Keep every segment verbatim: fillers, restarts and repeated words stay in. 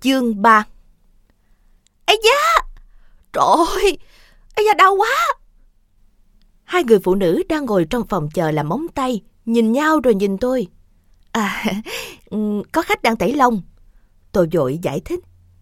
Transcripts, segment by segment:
Chương ba. Ây da! Trời ơi! Ây da, đau quá! Hai người phụ nữ đang ngồi trong phòng chờ làm móng tay, nhìn nhau rồi nhìn tôi. À, có khách đang tẩy lông. Tôi vội giải thích.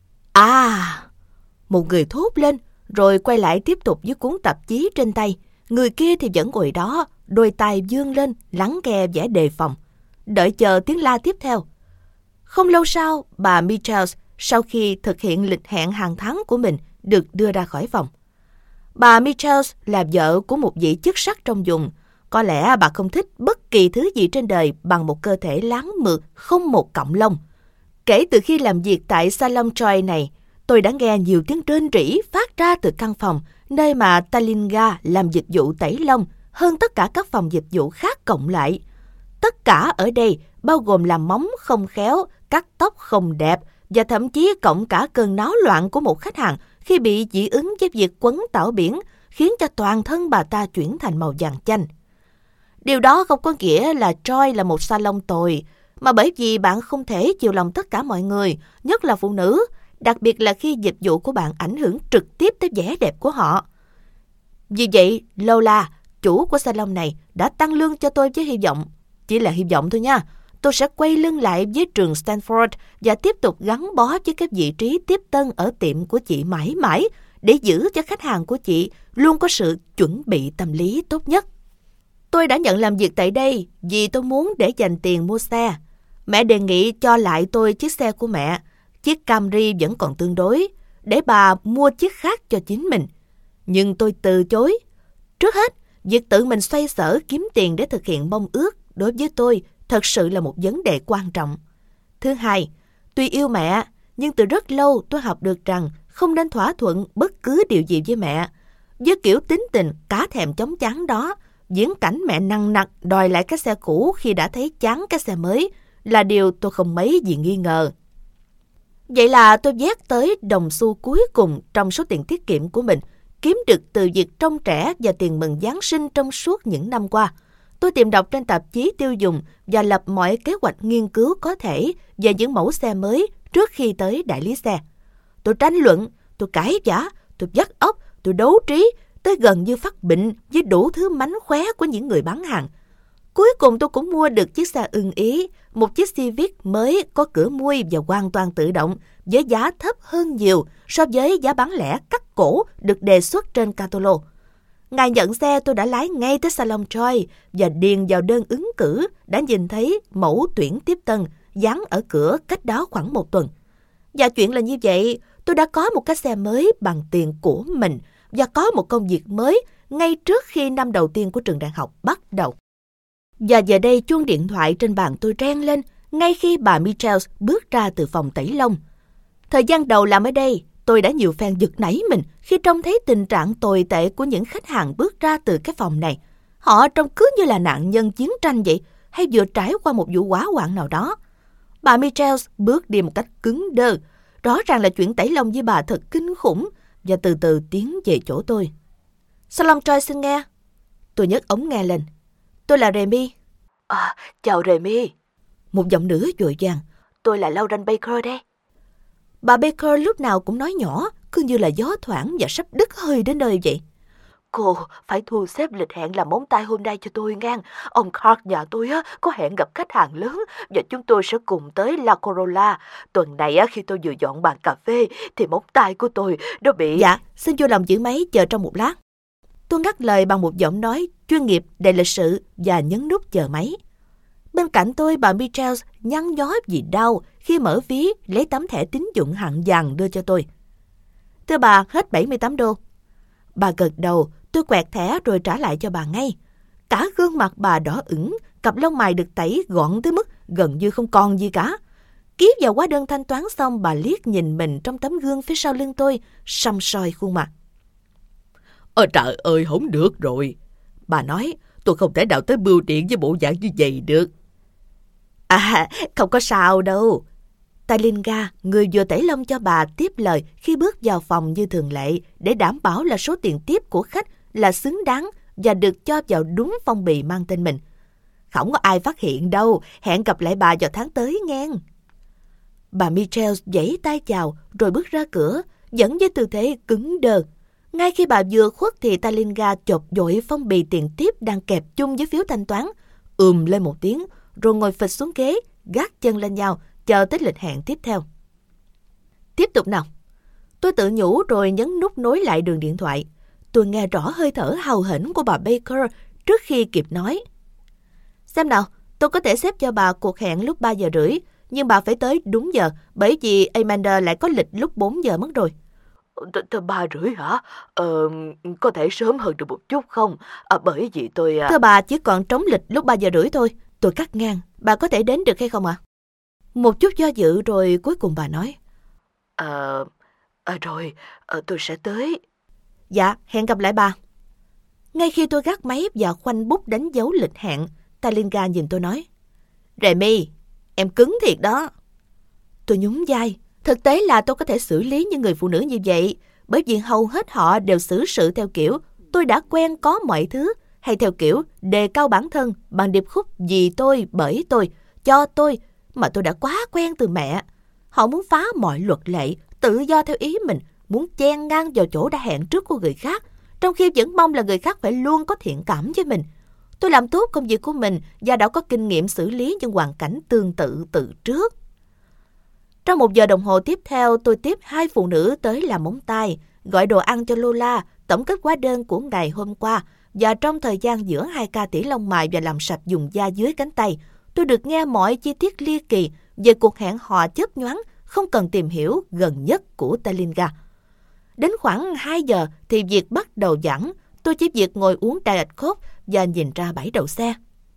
À! Một người thốt lên, rồi quay lại tiếp tục với cuốn tạp chí trên tay. Người kia thì vẫn ngồi đó, đôi tay vươn lên, lắng nghe vẻ đề phòng, đợi chờ tiếng la tiếp theo. Không lâu sau, bà Michels, sau khi thực hiện lịch hẹn hàng tháng của mình, được đưa ra khỏi phòng. Bà Michels là vợ của một vị chức sắc trong vùng. Có lẽ bà không thích bất kỳ thứ gì trên đời bằng một cơ thể láng mượt, không một cọng lông. Kể từ khi làm việc tại salon Troy này, tôi đã nghe nhiều tiếng rên rỉ phát ra từ căn phòng nơi mà Talinga làm dịch vụ tẩy lông hơn tất cả các phòng dịch vụ khác cộng lại. Tất cả ở đây bao gồm làm móng không khéo, cắt tóc không đẹp và thậm chí cộng cả cơn náo loạn của một khách hàng khi bị dị ứng với việc quấn tảo biển khiến cho toàn thân bà ta chuyển thành màu vàng chanh. Điều đó không có nghĩa là Troy là một salon tồi, mà bởi vì bạn không thể chiều lòng tất cả mọi người, nhất là phụ nữ, đặc biệt là khi dịch vụ của bạn ảnh hưởng trực tiếp tới vẻ đẹp của họ. Vì vậy, Lola, chủ của salon này, đã tăng lương cho tôi với hy vọng, chỉ là hy vọng thôi nha, tôi sẽ quay lưng lại với trường Stanford và tiếp tục gắn bó với các vị trí tiếp tân ở tiệm của chị mãi mãi để giữ cho khách hàng của chị luôn có sự chuẩn bị tâm lý tốt nhất. Tôi đã nhận làm việc tại đây vì tôi muốn để dành tiền mua xe. Mẹ đề nghị cho lại tôi chiếc xe của mẹ, chiếc Camry vẫn còn tương đối, để bà mua chiếc khác cho chính mình. Nhưng tôi từ chối. Trước hết, việc tự mình xoay sở kiếm tiền để thực hiện mong ước đối với tôi thật sự là một vấn đề quan trọng. Thứ hai, tuy yêu mẹ, nhưng từ rất lâu tôi học được rằng không nên thỏa thuận bất cứ điều gì với mẹ. Với kiểu tính tình cá thèm chóng chán đó, diễn cảnh mẹ nằng nặc đòi lại cái xe cũ khi đã thấy chán cái xe mới là điều tôi không mấy gì nghi ngờ. Vậy là tôi vét tới đồng xu cuối cùng trong số tiền tiết kiệm của mình, kiếm được từ việc trông trẻ và tiền mừng Giáng sinh trong suốt những năm qua. Tôi tìm đọc trên tạp chí tiêu dùng và lập mọi kế hoạch nghiên cứu có thể về những mẫu xe mới trước khi tới đại lý xe. Tôi tranh luận, tôi cãi vã, tôi vắt óc, tôi đấu trí, tới gần như phát bệnh với đủ thứ mánh khóe của những người bán hàng. Cuối cùng tôi cũng mua được chiếc xe ưng ý, một chiếc Civic mới có cửa mui và hoàn toàn tự động, với giá thấp hơn nhiều so với giá bán lẻ cắt cổ được đề xuất trên catalog. Ngày nhận xe tôi đã lái ngay tới salon Troy và điền vào đơn ứng cử đã nhìn thấy mẫu tuyển tiếp tân dán ở cửa cách đó khoảng một tuần. Và chuyện là như vậy, tôi đã có một cái xe mới bằng tiền của mình và có một công việc mới ngay trước khi năm đầu tiên của trường đại học bắt đầu. Và giờ đây chuông điện thoại trên bàn tôi reng lên ngay khi bà Michels bước ra từ phòng tẩy lông. Thời gian đầu làm ở đây, tôi đã nhiều phen giật nảy mình khi trông thấy tình trạng tồi tệ của những khách hàng bước ra từ cái phòng này. Họ trông cứ như là nạn nhân chiến tranh vậy, hay vừa trải qua một vụ hỏa hoạn nào đó. Bà Michels bước đi một cách cứng đơ. Rõ ràng là chuyện tẩy lông với bà thật kinh khủng, và từ từ tiến về chỗ tôi. Salon Troy xin nghe. Tôi nhấc ống nghe lên. Tôi là Remy. À, chào Remy. Một giọng nữ vội vàng. Tôi là Lauren Baker đây. Bà Baker lúc nào cũng nói nhỏ, cứ như là gió thoảng và sắp đứt hơi đến nơi vậy. Cô phải thu xếp lịch hẹn làm móng tay hôm nay cho tôi ngang. Ông Clark nhà tôi á, có hẹn gặp khách hàng lớn và chúng tôi sẽ cùng tới La Corolla. Tuần này á, khi tôi vừa dọn bàn cà phê thì móng tay của tôi nó bị... Dạ, xin vô lòng giữ máy chờ trong một lát. Tôi ngắt lời bằng một giọng nói chuyên nghiệp, đầy lịch sự và nhấn nút chờ máy. Bên cạnh tôi, bà Michels nhăn nhó vì đau khi mở ví lấy tấm thẻ tín dụng hạng vàng đưa cho tôi. Thưa bà, hết bảy mươi tám đô. Bà gật đầu, tôi quẹt thẻ rồi trả lại cho bà ngay. Cả gương mặt bà đỏ ửng, cặp lông mày được tẩy gọn tới mức gần như không còn gì cả. Ký vào hóa đơn thanh toán xong, bà liếc nhìn mình trong tấm gương phía sau lưng tôi, săm soi khuôn mặt. Ôi trời ơi, không được rồi. Bà nói, tôi không thể nào tới bưu điện với bộ dạng như vậy được. À, không có sao đâu. Talinga, người vừa tẩy lông cho bà, tiếp lời khi bước vào phòng như thường lệ để đảm bảo là số tiền tiếp của khách là xứng đáng và được cho vào đúng phong bì mang tên mình. Không có ai phát hiện đâu, hẹn gặp lại bà vào tháng tới nghe. Bà Michelle giãy tay chào rồi bước ra cửa, vẫn với tư thế cứng đờ. Ngay khi bà vừa khuất thì Talinga chộp dội phong bì tiền tiếp đang kẹp chung với phiếu thanh toán, ùm lên một tiếng, rồi ngồi phịch xuống ghế, gác chân lên nhau, chờ tới lịch hẹn tiếp theo. Tiếp tục nào. Tôi tự nhủ rồi nhấn nút nối lại đường điện thoại. Tôi nghe rõ hơi thở hào hĩnh của bà Baker trước khi kịp nói. Xem nào, tôi có thể xếp cho bà cuộc hẹn lúc ba giờ rưỡi, nhưng bà phải tới đúng giờ, bởi vì Amanda lại có lịch lúc bốn giờ mất rồi. Thưa ba rưỡi hả? Ờ, có thể sớm hơn được một chút không? À, bởi vì tôi... Thưa bà, chỉ còn trống lịch lúc ba giờ rưỡi thôi. Tôi cắt ngang. Bà có thể đến được hay không ạ? À? Một chút do dự rồi cuối cùng bà nói. Ờ, à, rồi, à, tôi sẽ tới. Dạ, hẹn gặp lại bà. Ngay khi tôi gác máy và khoanh bút đánh dấu lịch hẹn, Talinga nhìn tôi nói. Remy, em cứng thiệt đó. Tôi nhún vai. Thực tế là tôi có thể xử lý những người phụ nữ như vậy, bởi vì hầu hết họ đều xử sự theo kiểu tôi đã quen có mọi thứ, hay theo kiểu đề cao bản thân bằng điệp khúc vì tôi, bởi tôi, cho tôi, mà tôi đã quá quen từ mẹ. Họ muốn phá mọi luật lệ, tự do theo ý mình, muốn chen ngang vào chỗ đã hẹn trước của người khác, trong khi vẫn mong là người khác phải luôn có thiện cảm với mình. Tôi làm tốt công việc của mình và đã có kinh nghiệm xử lý những hoàn cảnh tương tự từ trước. Trong một giờ đồng hồ tiếp theo, tôi tiếp hai phụ nữ tới làm móng tay, gọi đồ ăn cho Lola, tổng kết hóa đơn của ngày hôm qua, và trong thời gian giữa hai ca tỉa lông mày và làm sạch vùng da dưới cánh tay, tôi được nghe mọi chi tiết ly kỳ về cuộc hẹn hò chớp nhoáng, không cần tìm hiểu gần nhất của Talinga. Đến khoảng hai giờ thì việc bắt đầu giãn, tôi chỉ việc ngồi uống Diet Coke và nhìn ra bãi đậu xe.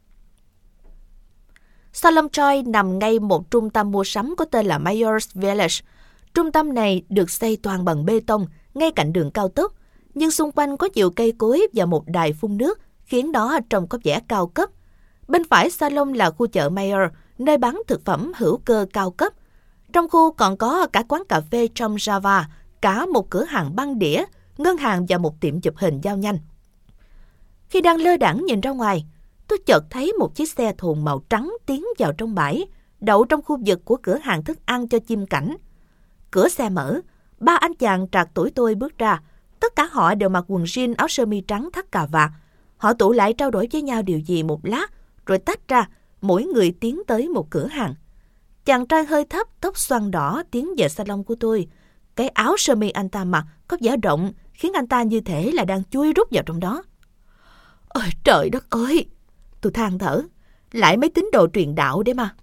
Salem Troy nằm ngay một trung tâm mua sắm có tên là Myers Village. Trung tâm này được xây toàn bằng bê tông, ngay cạnh đường cao tốc, nhưng xung quanh có nhiều cây cối và một đài phun nước, khiến nó trông có vẻ cao cấp. Bên phải salon là khu chợ Mayer, nơi bán thực phẩm hữu cơ cao cấp. Trong khu còn có cả quán cà phê trong Java, cả một cửa hàng băng đĩa, ngân hàng và một tiệm chụp hình giao nhanh. Khi đang lơ đãng nhìn ra ngoài, tôi chợt thấy một chiếc xe thùng màu trắng tiến vào trong bãi, đậu trong khu vực của cửa hàng thức ăn cho chim cảnh. Cửa xe mở, ba anh chàng trạc tuổi tôi bước ra. Tất cả họ đều mặc quần jean, áo sơ mi trắng thắt cà vạt. Họ tụ lại trao đổi với nhau điều gì một lát, rồi tách ra, mỗi người tiến tới một cửa hàng. Chàng trai hơi thấp, tóc xoăn đỏ tiến về salon của tôi. Cái áo sơ mi anh ta mặc có vẻ rộng, khiến anh ta như thể là đang chui rút vào trong đó. Ôi trời đất ơi! Tôi than thở, lại mấy tín đồ truyền đạo đấy mà.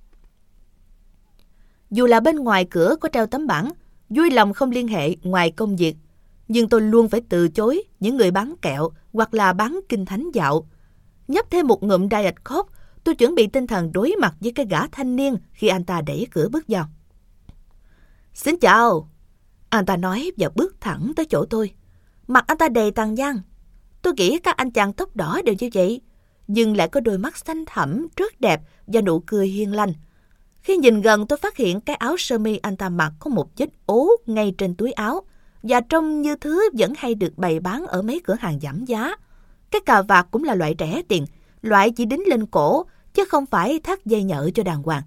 Dù là bên ngoài cửa có treo tấm bảng, vui lòng không liên hệ ngoài công việc, nhưng tôi luôn phải từ chối những người bán kẹo hoặc là bán kinh thánh dạo. Nhấp thêm một ngụm Diet Coke, tôi chuẩn bị tinh thần đối mặt với cái gã thanh niên khi anh ta đẩy cửa bước vào. Xin chào! Anh ta nói và bước thẳng tới chỗ tôi. Mặt anh ta đầy tàn nhang. Tôi nghĩ các anh chàng tóc đỏ đều như vậy, nhưng lại có đôi mắt xanh thẳm rất đẹp và nụ cười hiền lành. Khi nhìn gần tôi phát hiện cái áo sơ mi anh ta mặc có một vết ố ngay trên túi áo và trông như thứ vẫn hay được bày bán ở mấy cửa hàng giảm giá. Cái cà vạt cũng là loại rẻ tiền, loại chỉ đính lên cổ chứ không phải thắt dây nhợ cho đàng hoàng.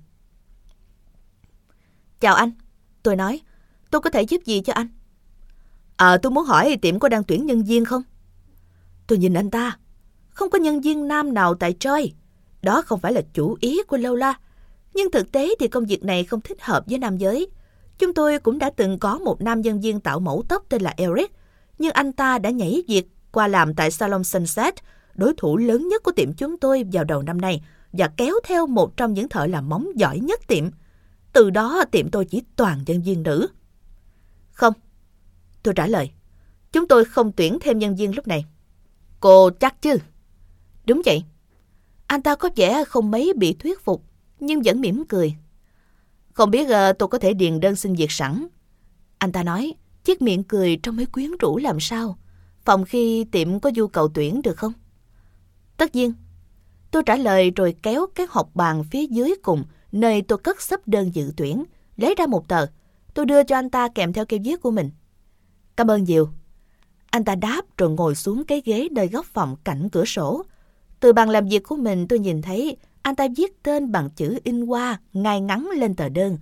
Chào anh, tôi nói, tôi có thể giúp gì cho anh? À, tôi muốn hỏi tiệm có đang tuyển nhân viên không? Tôi nhìn anh ta. Không có nhân viên nam nào tại Troy. Đó không phải là chủ ý của Lola. Nhưng thực tế thì công việc này không thích hợp với nam giới. Chúng tôi cũng đã từng có một nam nhân viên tạo mẫu tóc tên là Eric. Nhưng anh ta đã nhảy việc qua làm tại Salon Sunset, đối thủ lớn nhất của tiệm chúng tôi vào đầu năm nay, và kéo theo một trong những thợ làm móng giỏi nhất tiệm. Từ đó tiệm tôi chỉ toàn nhân viên nữ. Không, tôi trả lời. Chúng tôi không tuyển thêm nhân viên lúc này. Cô chắc chứ? Đúng vậy. Anh ta có vẻ không mấy bị thuyết phục, nhưng vẫn mỉm cười. Không biết uh, tôi có thể điền đơn xin việc sẵn. Anh ta nói, chiếc miệng cười trông mấy quyến rũ làm sao. Phòng khi tiệm có nhu cầu tuyển được không? Tất nhiên. Tôi trả lời rồi kéo cái hộp bàn phía dưới cùng, nơi tôi cất xấp đơn dự tuyển, lấy ra một tờ. Tôi đưa cho anh ta kèm theo cây viết của mình. Cảm ơn nhiều. Anh ta đáp rồi ngồi xuống cái ghế nơi góc phòng cạnh cửa sổ. Từ bàn làm việc của mình tôi nhìn thấy anh ta viết tên bằng chữ in hoa ngay ngắn lên tờ đơn.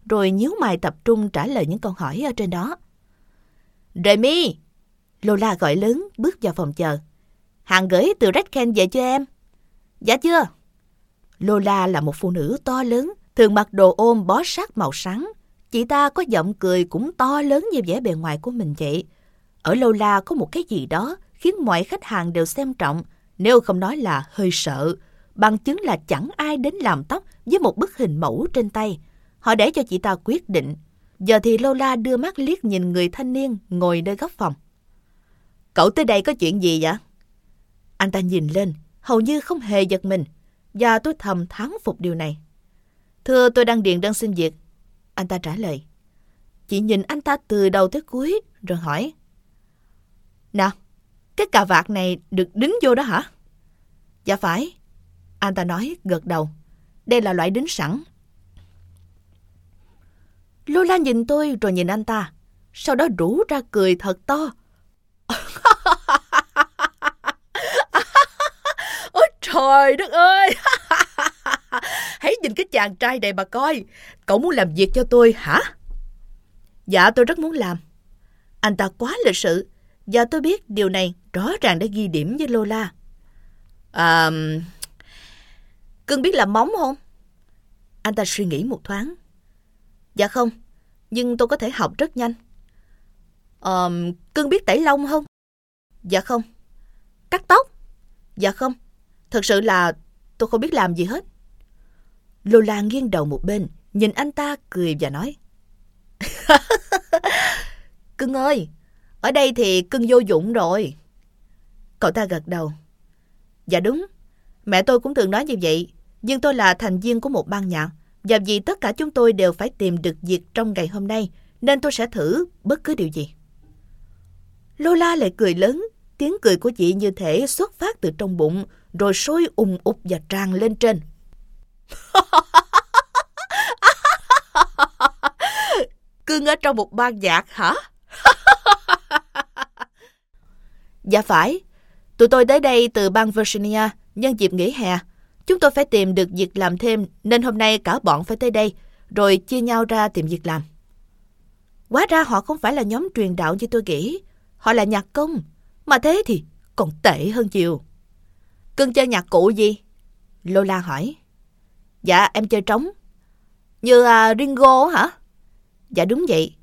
rồi nhíu mày tập trung trả lời những câu hỏi ở trên đó. Remy! Lola gọi lớn bước vào phòng chờ. Hàng gửi từ Redken về chưa em? Dạ chưa. Lola là một phụ nữ to lớn, thường mặc đồ ôm bó sát màu trắng. Chị ta có giọng cười cũng to lớn như vẻ bề ngoài của mình vậy. Ở Lola có một cái gì đó khiến mọi khách hàng đều xem trọng, nếu không nói là hơi sợ. Bằng chứng là chẳng ai đến làm tóc với một bức hình mẫu trên tay. Họ để cho chị ta quyết định. Giờ thì Lola đưa mắt liếc nhìn người thanh niên ngồi nơi góc phòng. Cậu tới đây có chuyện gì vậy? Anh ta nhìn lên, hầu như không hề giật mình. Và tôi thầm thán phục điều này. Thưa, tôi đang điền đơn xin việc. Anh ta trả lời. Chị nhìn anh ta từ đầu tới cuối, rồi hỏi. Nào, cái cà vạt này được đính vô đó hả? Dạ phải. Anh ta nói gật đầu. Đây là loại đính sẵn. Lola nhìn tôi rồi nhìn anh ta. Sau đó rủ ra cười thật to. Ôi trời đất ơi! Hãy nhìn cái chàng trai này mà coi. Cậu muốn làm việc cho tôi hả? Dạ tôi rất muốn làm. Anh ta quá lịch sự. Và tôi biết điều này rõ ràng đã ghi điểm với Lola. À, Cưng biết làm móng không? Anh ta suy nghĩ một thoáng. Dạ không, nhưng tôi có thể học rất nhanh. À, Cưng biết tẩy lông không? Dạ không. Cắt tóc? Dạ không. Thật sự là tôi không biết làm gì hết. Lola nghiêng đầu một bên, nhìn anh ta cười và nói. Cưng ơi, ở đây thì cưng vô dụng rồi. Cậu ta gật đầu. Dạ đúng, mẹ tôi cũng thường nói như vậy. Nhưng tôi là thành viên của một ban nhạc, và vì tất cả chúng tôi đều phải tìm được việc trong ngày hôm nay, nên tôi sẽ thử bất cứ điều gì. Lola lại cười lớn. Tiếng cười của chị như thể xuất phát từ trong bụng, rồi sôi ùng ục và tràn lên trên. Cưng ở trong một ban nhạc hả? Dạ phải. Tụi tôi tới đây từ bang Virginia nhân dịp nghỉ hè. Chúng tôi phải tìm được việc làm thêm, nên hôm nay cả bọn phải tới đây, rồi chia nhau ra tìm việc làm. Hóa ra họ không phải là nhóm truyền đạo như tôi nghĩ. Họ là nhạc công. Mà thế thì còn tệ hơn nhiều. Cưng chơi nhạc cụ gì? Lola hỏi. Dạ em chơi trống. Như uh, Ringo hả? Dạ đúng vậy.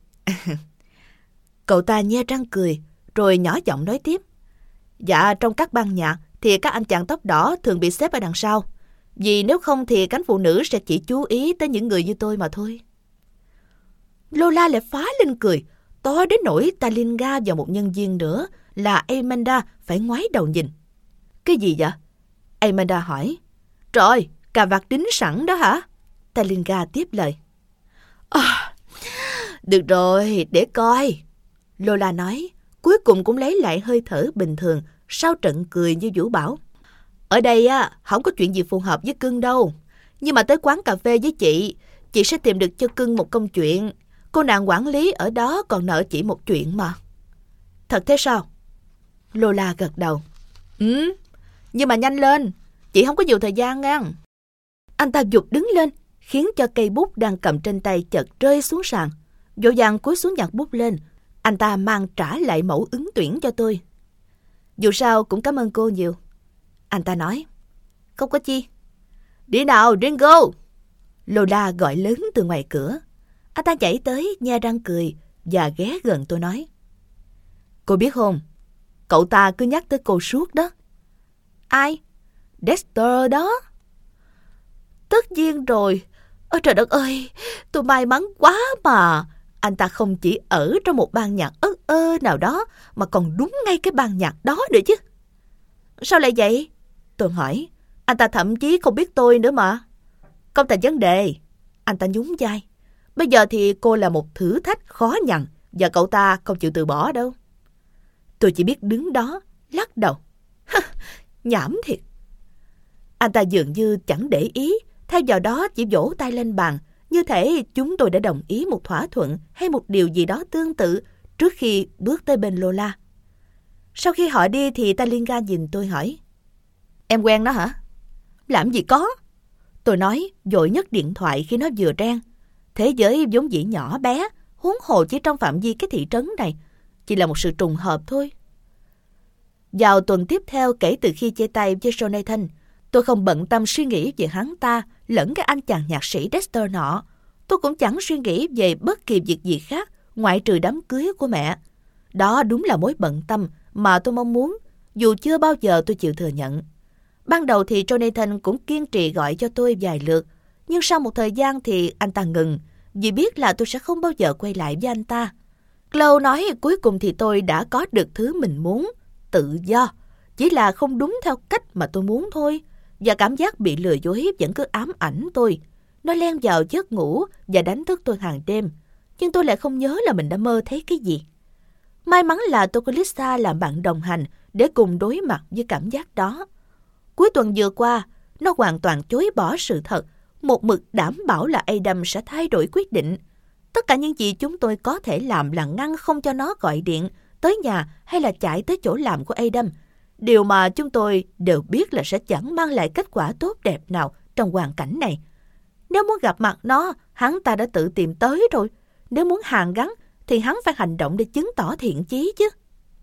Cậu ta nhe răng cười, rồi nhỏ giọng nói tiếp. Dạ trong các ban nhạc thì các anh chàng tóc đỏ thường bị xếp ở đằng sau. Vì nếu không thì cánh phụ nữ sẽ chỉ chú ý tới những người như tôi mà thôi. Lola lại phá lên cười, to đến nỗi Talinga và một nhân viên nữa là Amanda phải ngoái đầu nhìn. Cái gì vậy? Amanda hỏi. Trời, cà vạt đính sẵn đó hả? Talinga tiếp lời. À, được rồi, để coi. Lola nói, cuối cùng cũng lấy lại hơi thở bình thường sau trận cười như vũ bão. Ở đây á, không có chuyện gì phù hợp với cưng đâu. Nhưng mà tới quán cà phê với chị, chị sẽ tìm được cho cưng một công chuyện. Cô nàng quản lý ở đó còn nợ chị một chuyện mà. Thật thế sao? Lola gật đầu. Ừ, nhưng mà nhanh lên, chị không có nhiều thời gian nha. Anh ta giục đứng lên, khiến cho cây bút đang cầm trên tay chợt rơi xuống sàn. Vội vàng cúi xuống nhặt bút lên. Anh ta mang trả lại mẫu ứng tuyển cho tôi. Dù sao cũng cảm ơn cô nhiều. Anh ta nói. Không có chi. Đi nào, Ringo! Lola gọi lớn từ ngoài cửa. Anh ta chạy tới, nhe răng cười và ghé gần tôi nói. Cô biết không, cậu ta cứ nhắc tới cô suốt đó. Ai? Dexter đó. Tất nhiên rồi. Ôi trời đất ơi, tôi may mắn quá mà. Anh ta không chỉ ở trong một ban nhạc ớt ơ nào đó, mà còn đúng ngay cái ban nhạc đó nữa chứ. Sao lại vậy? Tôi hỏi. Anh ta thậm chí không biết tôi nữa mà. Không thành vấn đề. Anh ta nhún vai. Bây giờ thì cô là một thử thách khó nhằn, và cậu ta không chịu từ bỏ đâu. Tôi chỉ biết đứng đó, lắc đầu. Nhảm thiệt. Anh ta dường như chẳng để ý, thay vào đó chỉ vỗ tay lên bàn, như thể chúng tôi đã đồng ý một thỏa thuận hay một điều gì đó tương tự trước khi bước tới bên Lola. Sau khi họ đi thì Talinga nhìn tôi hỏi. Em quen nó hả? Làm gì có. Tôi nói, vội nhấc điện thoại khi nó vừa reng. Thế giới vốn dĩ nhỏ bé, huống hồ chỉ trong phạm vi cái thị trấn này. Chỉ là một sự trùng hợp thôi. Vào tuần tiếp theo kể từ khi chia tay với Jonathan, tôi không bận tâm suy nghĩ về hắn ta lẫn cái anh chàng nhạc sĩ Dexter nọ. Tôi cũng chẳng suy nghĩ về bất kỳ việc gì khác ngoại trừ đám cưới của mẹ. Đó đúng là mối bận tâm mà tôi mong muốn, dù chưa bao giờ tôi chịu thừa nhận. Ban đầu thì Jonathan cũng kiên trì gọi cho tôi vài lượt, nhưng sau một thời gian thì anh ta ngừng, vì biết là tôi sẽ không bao giờ quay lại với anh ta. Chloe nói cuối cùng thì tôi đã có được thứ mình muốn, tự do, chỉ là không đúng theo cách mà tôi muốn thôi. Và cảm giác bị lừa dối vẫn cứ ám ảnh tôi. Nó len vào giấc ngủ và đánh thức tôi hàng đêm. Nhưng tôi lại không nhớ là mình đã mơ thấy cái gì. May mắn là tôi có Lisa làm bạn đồng hành để cùng đối mặt với cảm giác đó. Cuối tuần vừa qua, nó hoàn toàn chối bỏ sự thật, một mực đảm bảo là Adam sẽ thay đổi quyết định. Tất cả những gì chúng tôi có thể làm là ngăn không cho nó gọi điện tới nhà hay là chạy tới chỗ làm của Adam. Điều mà chúng tôi đều biết là sẽ chẳng mang lại kết quả tốt đẹp nào trong hoàn cảnh này. Nếu muốn gặp mặt nó, hắn ta đã tự tìm tới rồi. Nếu muốn hàn gắn, thì hắn phải hành động để chứng tỏ thiện chí chứ.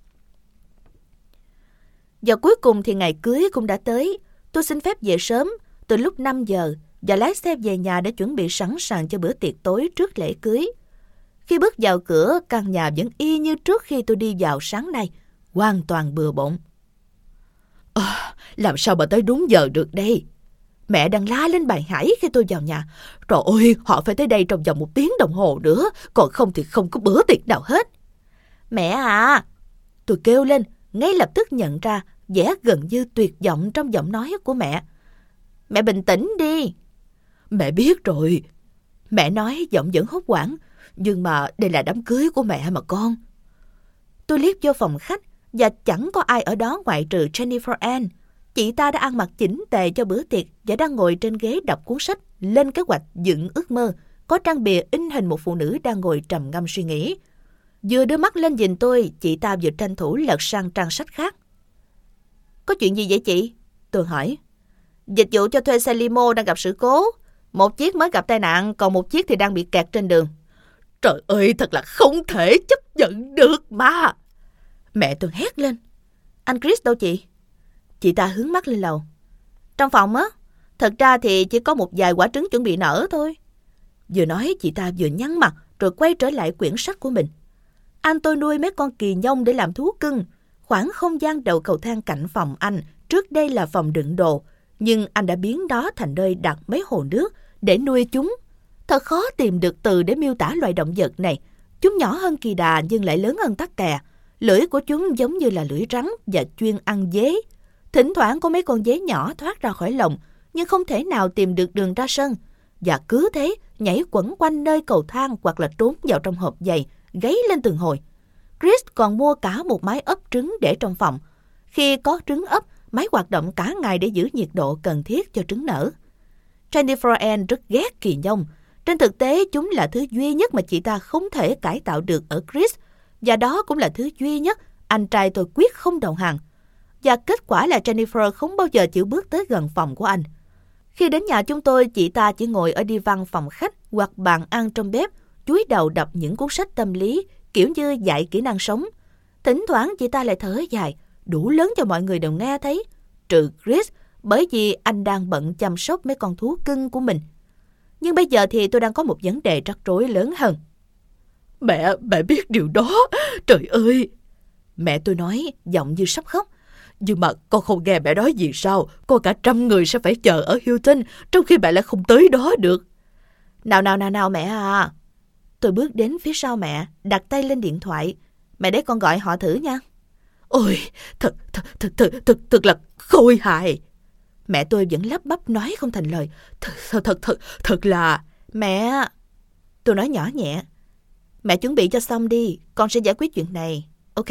Và cuối cùng thì ngày cưới cũng đã tới. Tôi xin phép về sớm, từ lúc năm giờ, và lái xe về nhà để chuẩn bị sẵn sàng cho bữa tiệc tối trước lễ cưới. Khi bước vào cửa, căn nhà vẫn y như trước khi tôi đi vào sáng nay, hoàn toàn bừa bộn. À, làm sao mà tới đúng giờ được đây? Mẹ đang la lên bài hải khi tôi vào nhà. Trời ơi, họ phải tới đây trong vòng một tiếng đồng hồ nữa, còn không thì không có bữa tiệc nào hết. Mẹ à! Tôi kêu lên, ngay lập tức nhận ra vẻ gần như tuyệt vọng trong giọng nói của mẹ. Mẹ bình tĩnh đi. Mẹ biết rồi. Mẹ nói giọng vẫn hốt hoảng. Nhưng mà đây là đám cưới của mẹ mà con. Tôi liếc vô phòng khách và chẳng có ai ở đó ngoại trừ Jennifer Ann. Chị ta đã ăn mặc chỉnh tề cho bữa tiệc và đang ngồi trên ghế đọc cuốn sách lên kế hoạch dựng ước mơ, có trang bìa in hình một phụ nữ đang ngồi trầm ngâm suy nghĩ. Vừa đưa mắt lên nhìn tôi, chị ta vừa tranh thủ lật sang trang sách khác. Có chuyện gì vậy chị? Tôi hỏi. Dịch vụ cho thuê xe limo đang gặp sự cố. Một chiếc mới gặp tai nạn, còn một chiếc thì đang bị kẹt trên đường. Trời ơi, thật là không thể chấp nhận được mà. Mẹ tôi hét lên. Anh Chris đâu chị? Chị ta hướng mắt lên lầu. Trong phòng á, thật ra thì chỉ có một vài quả trứng chuẩn bị nở thôi. Vừa nói chị ta vừa nhăn mặt rồi quay trở lại quyển sách của mình. Anh tôi nuôi mấy con kỳ nhông để làm thú cưng. Khoảng không gian đầu cầu thang cạnh phòng anh trước đây là phòng đựng đồ, nhưng anh đã biến đó thành nơi đặt mấy hồ nước để nuôi chúng. Thật khó tìm được từ để miêu tả loài động vật này. Chúng nhỏ hơn kỳ đà nhưng lại lớn hơn tắc kè. Lưỡi của chúng giống như là lưỡi rắn và chuyên ăn dế. Thỉnh thoảng có mấy con dế nhỏ thoát ra khỏi lồng, nhưng không thể nào tìm được đường ra sân. Và cứ thế nhảy quẩn quanh nơi cầu thang hoặc là trốn vào trong hộp giày, gáy lên từng hồi. Chris còn mua cả một máy ấp trứng để trong phòng. Khi có trứng ấp, máy hoạt động cả ngày để giữ nhiệt độ cần thiết cho trứng nở. Jennifer Ann rất ghét kỳ nhông. Trên thực tế, chúng là thứ duy nhất mà chị ta không thể cải tạo được ở Chris. Và đó cũng là thứ duy nhất anh trai tôi quyết không đầu hàng. Và kết quả là Jennifer không bao giờ chịu bước tới gần phòng của anh. Khi đến nhà chúng tôi, chị ta chỉ ngồi ở đi văn phòng khách hoặc bàn ăn trong bếp, chúi đầu đọc những cuốn sách tâm lý, kiểu như dạy kỹ năng sống. Thỉnh thoảng chị ta lại thở dài, đủ lớn cho mọi người đều nghe thấy, trừ Chris, bởi vì anh đang bận chăm sóc mấy con thú cưng của mình. Nhưng bây giờ thì tôi đang có một vấn đề rắc rối lớn hơn. Mẹ, mẹ biết điều đó. Trời ơi! Mẹ tôi nói, giọng như sắp khóc. Nhưng mà con không nghe mẹ nói gì sao? Có cả trăm người sẽ phải chờ ở Hilton, trong khi mẹ lại không tới đó được. Nào nào nào nào mẹ à. Tôi bước đến phía sau mẹ, đặt tay lên điện thoại. Mẹ để con gọi họ thử nha. Ôi, thật, thật, thật, thật, thật, thật là khôi hài. Mẹ tôi vẫn lắp bắp nói không thành lời. Thật, thật, thật, thật, thật là... Mẹ... Tôi nói nhỏ nhẹ. Mẹ chuẩn bị cho xong đi, con sẽ giải quyết chuyện này, ok?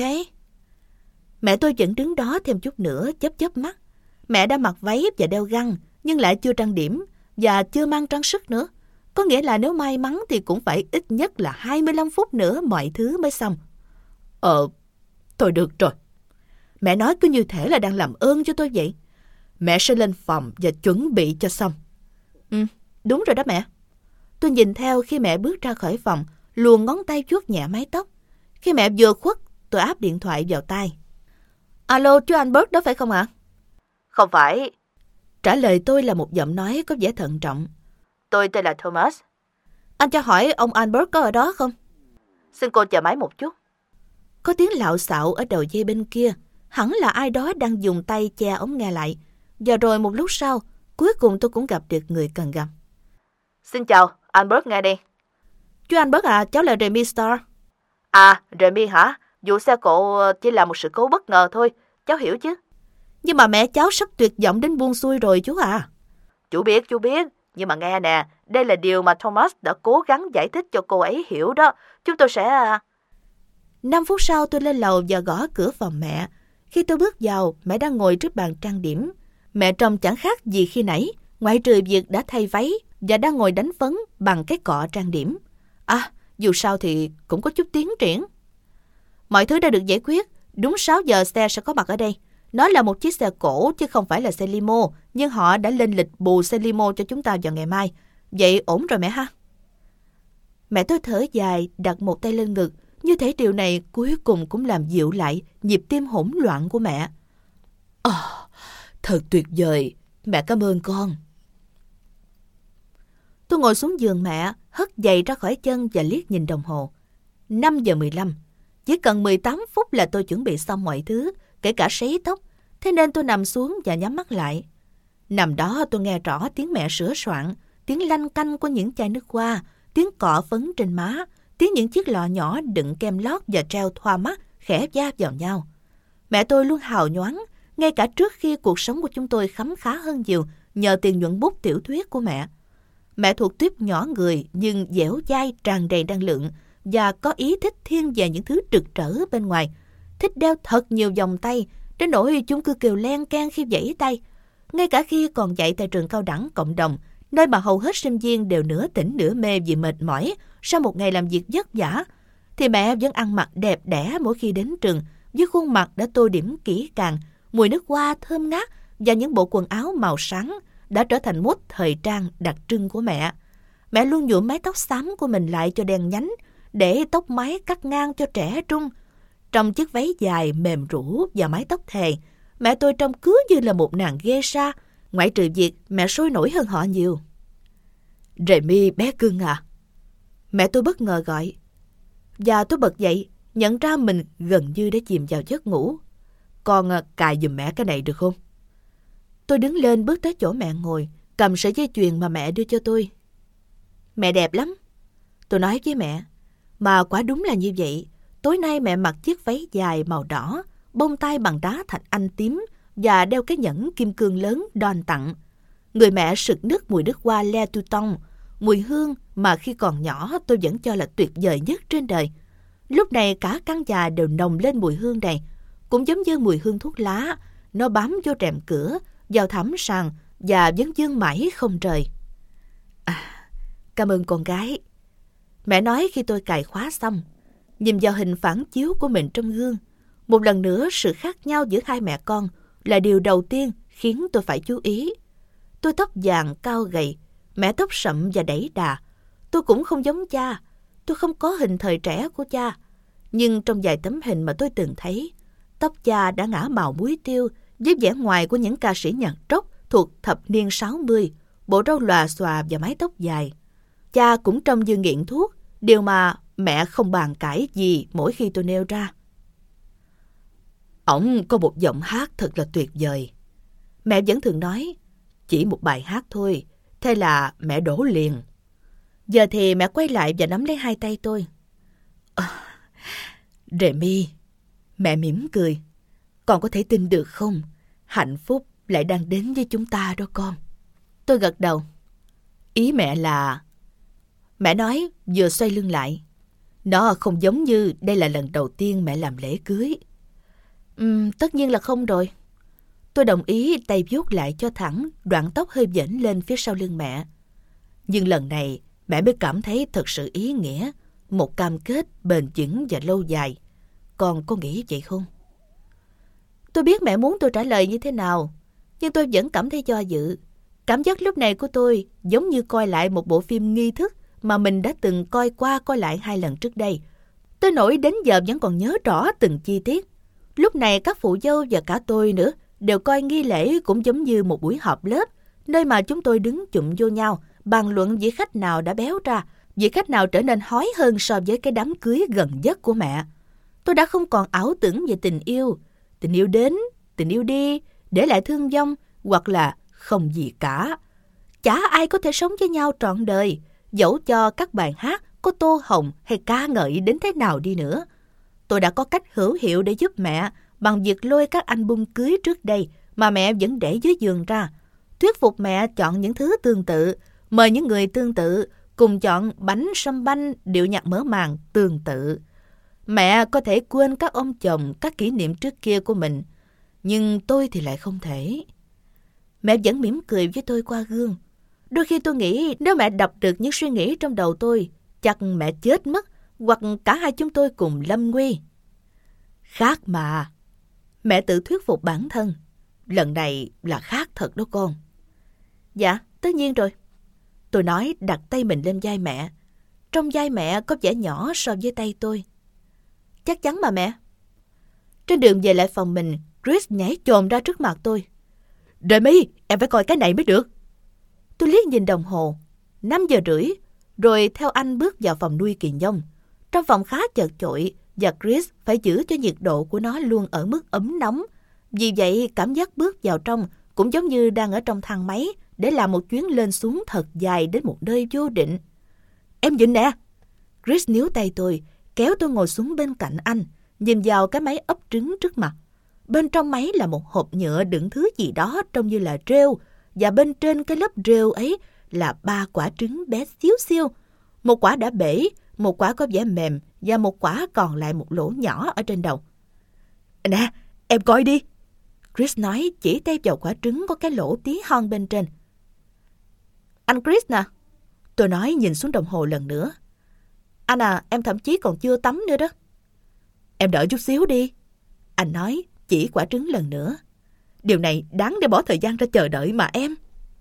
Mẹ tôi vẫn đứng đó thêm chút nữa, chớp chớp mắt. Mẹ đã mặc váy và đeo găng, nhưng lại chưa trang điểm và chưa mang trang sức nữa. Có nghĩa là nếu may mắn thì cũng phải ít nhất là hai mươi lăm phút nữa mọi thứ mới xong. Ờ, thôi được rồi. Mẹ nói cứ như thể là đang làm ơn cho tôi vậy. Mẹ sẽ lên phòng và chuẩn bị cho xong. Ừ, đúng rồi đó mẹ. Tôi nhìn theo khi mẹ bước ra khỏi phòng, luồn ngón tay vuốt nhẹ mái tóc. Khi mẹ vừa khuất, tôi áp điện thoại vào tai. Alo, chú Albert đó phải không ạ? Không phải. Trả lời tôi là một giọng nói có vẻ thận trọng. Tôi tên là Thomas. Anh cho hỏi ông Albert có ở đó không? Xin cô chờ máy một chút. Có tiếng lạo xạo ở đầu dây bên kia. Hẳn là ai đó đang dùng tay che ống nghe lại. Và rồi một lúc sau, cuối cùng tôi cũng gặp được người cần gặp. Xin chào, Albert nghe đi. Chú Albert à, cháu là Remy Star. À, Remy hả? Vụ xe cộ chỉ là một sự cố bất ngờ thôi, cháu hiểu chứ. Nhưng mà mẹ cháu sắp tuyệt vọng đến buông xuôi rồi chú à. Chú biết, chú biết. Nhưng mà nghe nè, đây là điều mà Thomas đã cố gắng giải thích cho cô ấy hiểu đó. Chúng tôi sẽ... Năm phút sau tôi lên lầu và gõ cửa phòng mẹ. Khi tôi bước vào, mẹ đang ngồi trước bàn trang điểm. Mẹ trông chẳng khác gì khi nãy, ngoại trừ việc đã thay váy và đang ngồi đánh phấn bằng cái cọ trang điểm. À, dù sao thì cũng có chút tiến triển. Mọi thứ đã được giải quyết. Đúng sáu giờ xe sẽ có mặt ở đây. Nó là một chiếc xe cổ chứ không phải là xe limo, nhưng họ đã lên lịch bù xe limo cho chúng ta vào ngày mai. Vậy ổn rồi mẹ ha? Mẹ tôi thở dài, đặt một tay lên ngực. Như thể điều này cuối cùng cũng làm dịu lại nhịp tim hỗn loạn của mẹ. Ồ, oh, thật tuyệt vời. Mẹ cảm ơn con. Tôi ngồi xuống giường mẹ, hất giày ra khỏi chân và liếc nhìn đồng hồ. năm giờ mười lăm. Chỉ cần mười tám phút là tôi chuẩn bị xong mọi thứ, kể cả sấy tóc. Thế nên tôi nằm xuống và nhắm mắt lại. Nằm đó tôi nghe rõ tiếng mẹ sửa soạn, tiếng lanh canh của những chai nước hoa, tiếng cọ phấn trên má, tiếng những chiếc lọ nhỏ đựng kem lót và treo thoa mắt khẽ va vào nhau. Mẹ tôi luôn hào nhoáng, ngay cả trước khi cuộc sống của chúng tôi khấm khá hơn nhiều nhờ tiền nhuận bút tiểu thuyết của mẹ. Mẹ thuộc tuýp nhỏ người nhưng dẻo dai, tràn đầy năng lượng và có ý thích thiên về những thứ trực trở bên ngoài. Thích đeo thật nhiều vòng tay, đến nỗi chúng cứ kêu len can khi vẫy tay. Ngay cả khi còn dạy tại trường cao đẳng cộng đồng, nơi mà hầu hết sinh viên đều nửa tỉnh nửa mê vì mệt mỏi sau một ngày làm việc vất vả, thì mẹ vẫn ăn mặc đẹp đẽ mỗi khi đến trường, với khuôn mặt đã tô điểm kỹ càng, mùi nước hoa thơm ngát và những bộ quần áo màu sáng đã trở thành mốt thời trang đặc trưng của mẹ. Mẹ luôn nhuộm mái tóc xám của mình lại cho đen nhánh, để tóc mái cắt ngang cho trẻ trung. Trong chiếc váy dài mềm rũ và mái tóc thề, mẹ tôi trông cứ như là một nàng geisha, ngoại trừ việc mẹ sôi nổi hơn họ nhiều. Remy bé cưng à? Mẹ tôi bất ngờ gọi. Và tôi bật dậy, nhận ra mình gần như đã chìm vào giấc ngủ. Con cài giùm mẹ cái này được không? Tôi đứng lên bước tới chỗ mẹ ngồi, cầm sợi dây chuyền mà mẹ đưa cho tôi. Mẹ đẹp lắm. Tôi nói với mẹ. Mà quả đúng là như vậy. Tối nay mẹ mặc chiếc váy dài màu đỏ, bông tai bằng đá thạch anh tím và đeo cái nhẫn kim cương lớn đòn tặng. Người mẹ sực nức mùi nước hoa Le Touton, mùi hương mà khi còn nhỏ tôi vẫn cho là tuyệt vời nhất trên đời. Lúc này cả căn nhà đều nồng lên mùi hương này, cũng giống như mùi hương thuốc lá. Nó bám vô rèm cửa, vào thảm sàn và vẫn vương mãi không rời. À, cảm ơn con gái. Mẹ nói khi tôi cài khóa xong. Nhìn vào hình phản chiếu của mình trong gương, một lần nữa sự khác nhau giữa hai mẹ con là điều đầu tiên khiến tôi phải chú ý. Tôi tóc vàng cao gầy, mẹ tóc sậm và đẩy đà. Tôi cũng không giống cha, tôi không có hình thời trẻ của cha. Nhưng trong vài tấm hình mà tôi từng thấy, tóc cha đã ngả màu muối tiêu với vẻ ngoài của những ca sĩ nhạc rock thuộc thập niên sáu mươi, bộ râu lòa xòa và mái tóc dài. Cha cũng trông như nghiện thuốc, điều mà mẹ không bàn cãi gì mỗi khi tôi nêu ra. Ổng có một giọng hát thật là tuyệt vời. Mẹ vẫn thường nói, chỉ một bài hát thôi, thế là mẹ đổ liền. Giờ thì mẹ quay lại và nắm lấy hai tay tôi. À, Remy, mẹ mỉm cười. Con có thể tin được không? Hạnh phúc lại đang đến với chúng ta đó con. Tôi gật đầu. Ý mẹ là... Mẹ nói vừa xoay lưng lại. Nó không giống như đây là lần đầu tiên mẹ làm lễ cưới. Uhm, tất nhiên là không rồi. Tôi đồng ý, tay vuốt lại cho thẳng đoạn tóc hơi vểnh lên phía sau lưng mẹ. Nhưng lần này mẹ mới cảm thấy thật sự ý nghĩa, một cam kết bền vững và lâu dài. Con có nghĩ vậy không? Tôi biết mẹ muốn tôi trả lời như thế nào, nhưng tôi vẫn cảm thấy do dự. Cảm giác lúc này của tôi giống như coi lại một bộ phim nghi thức mà mình đã từng coi qua coi lại hai lần trước đây. Tới nỗi đến giờ vẫn còn nhớ rõ từng chi tiết. Lúc này các phụ dâu và cả tôi nữa đều coi nghi lễ cũng giống như một buổi họp lớp, nơi mà chúng tôi đứng chụm vô nhau, bàn luận vị khách nào đã béo ra, vị khách nào trở nên hói hơn so với cái đám cưới gần nhất của mẹ. Tôi đã không còn ảo tưởng về tình yêu. Tình yêu đến, tình yêu đi, để lại thương vong, hoặc là không gì cả. Chả ai có thể sống với nhau trọn đời, dẫu cho các bài hát có tô hồng hay ca ngợi đến thế nào đi nữa. Tôi đã có cách hữu hiệu để giúp mẹ bằng việc lôi các album cưới trước đây mà mẹ vẫn để dưới giường ra, thuyết phục mẹ chọn những thứ tương tự, mời những người tương tự, cùng chọn bánh sâm banh, điệu nhạc mở màn tương tự. Mẹ có thể quên các ông chồng, các kỷ niệm trước kia của mình, nhưng tôi thì lại không thể. Mẹ vẫn mỉm cười với tôi qua gương. Đôi khi tôi nghĩ nếu mẹ đọc được những suy nghĩ trong đầu tôi, chắc mẹ chết mất, hoặc cả hai chúng tôi cùng lâm nguy. Khác mà. Mẹ tự thuyết phục bản thân. Lần này là khác thật đó con. Dạ, tất nhiên rồi. Tôi nói đặt tay mình lên vai mẹ. Trong vai mẹ có vẻ nhỏ so với tay tôi. Chắc chắn mà mẹ. Trên đường về lại phòng mình, Chris nhảy chồm ra trước mặt tôi. Remy, em phải coi cái này mới được. Tôi liếc nhìn đồng hồ. năm giờ rưỡi. Rồi theo anh bước vào phòng nuôi kỳ nhông. Trong phòng khá chật chội và Chris phải giữ cho nhiệt độ của nó luôn ở mức ấm nóng. Vì vậy cảm giác bước vào trong cũng giống như đang ở trong thang máy để làm một chuyến lên xuống thật dài đến một nơi vô định. Em nhìn nè. Chris níu tay tôi, kéo tôi ngồi xuống bên cạnh anh, nhìn vào cái máy ấp trứng trước mặt. Bên trong máy là một hộp nhựa đựng thứ gì đó trông như là rêu, và bên trên cái lớp rêu ấy là ba quả trứng bé xíu xiu. Một quả đã bể, một quả có vẻ mềm và một quả còn lại một lỗ nhỏ ở trên đầu. Nè, em coi đi. Chris nói, chỉ tay vào quả trứng có cái lỗ tí hon bên trên. Anh Chris nè. Tôi nói nhìn xuống đồng hồ lần nữa. Anh à, em thậm chí còn chưa tắm nữa đó. Em đợi chút xíu đi. Anh nói, chỉ quả trứng lần nữa. Điều này đáng để bỏ thời gian ra chờ đợi mà em.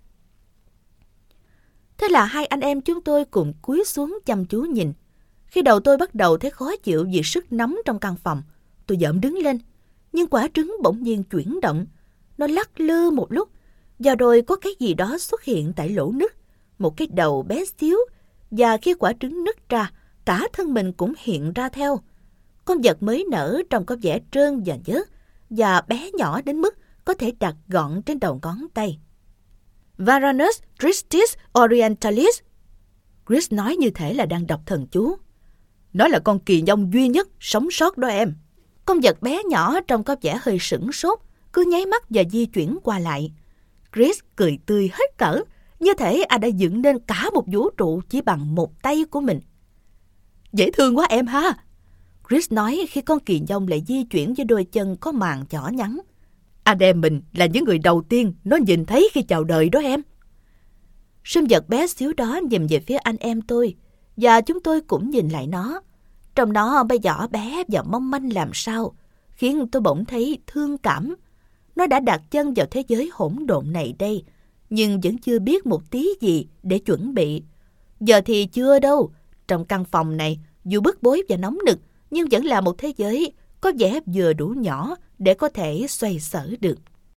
Thế là hai anh em chúng tôi cùng cúi xuống chăm chú nhìn. Khi đầu tôi bắt đầu thấy khó chịu vì sức nóng trong căn phòng, tôi dợm đứng lên. Nhưng quả trứng bỗng nhiên chuyển động. Nó lắc lư một lúc, và rồi có cái gì đó xuất hiện tại lỗ nứt. Một cái đầu bé xíu, và khi quả trứng nứt ra, cả thân mình cũng hiện ra theo. Con vật mới nở trông có vẻ trơn và nhớt, và bé nhỏ đến mức có thể đặt gọn trên đầu ngón tay. Varanus tristis orientalis. Chris nói như thể là đang đọc thần chú. Nó là con kỳ nhông duy nhất sống sót đó em. Con vật bé nhỏ trông có vẻ hơi sửng sốt, cứ nháy mắt và di chuyển qua lại. Chris cười tươi hết cỡ, như thể anh đã dựng nên cả một vũ trụ chỉ bằng một tay của mình. Dễ thương quá em ha. Chris nói khi con kỳ nhông lại di chuyển với đôi chân có màng nhỏ nhắn. Anh em mình là những người đầu tiên nó nhìn thấy khi chào đời đó em. Sinh vật bé xíu đó nhìn về phía anh em tôi, và chúng tôi cũng nhìn lại nó. Trong nó bây nhỏ bé và mong manh làm sao, khiến tôi bỗng thấy thương cảm. Nó đã đặt chân vào thế giới hỗn độn này đây, nhưng vẫn chưa biết một tí gì để chuẩn bị. Giờ thì chưa đâu. Trong căn phòng này, dù bức bối và nóng nực, nhưng vẫn là một thế giới có vẻ vừa đủ nhỏ để có thể xoay sở được.